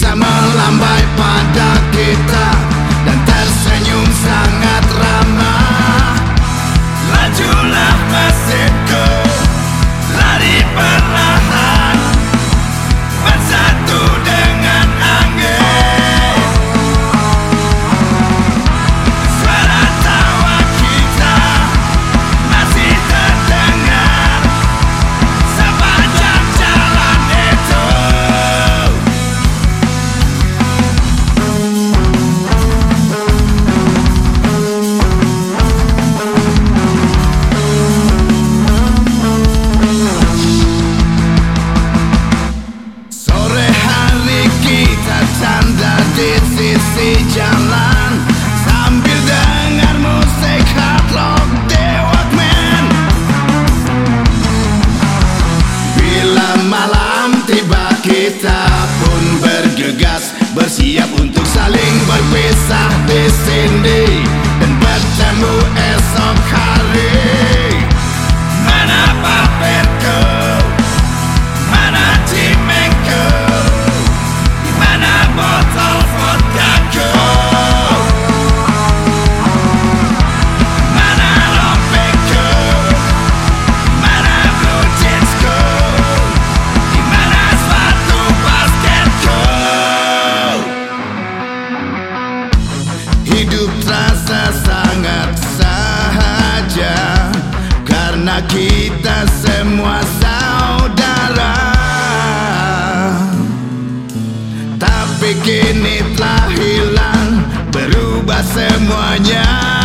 bisa melambai pada kita dan tersenyum sangat ramah. Lajulah mesinku, lari perlahan, bersatu dengan angin. Suara tawa kita masih terdengar sepanjang jalan itu. Sore hari kita canda di sisi jalan sambil dengar musik hard rock di Walkman. Bila malam tiba kita pun bergegas, bersiap untuk saling berpisah di sini dan bertemu esok hari. Mana papirku, mana cimengku, di mana botol vodkaku, mana rompengku, mana blue jeansku, di mana sepatu basketku. Hidup terasa sangat sahaja karena kita semua saudara. Tapi kini telah hilang, berubah semuanya.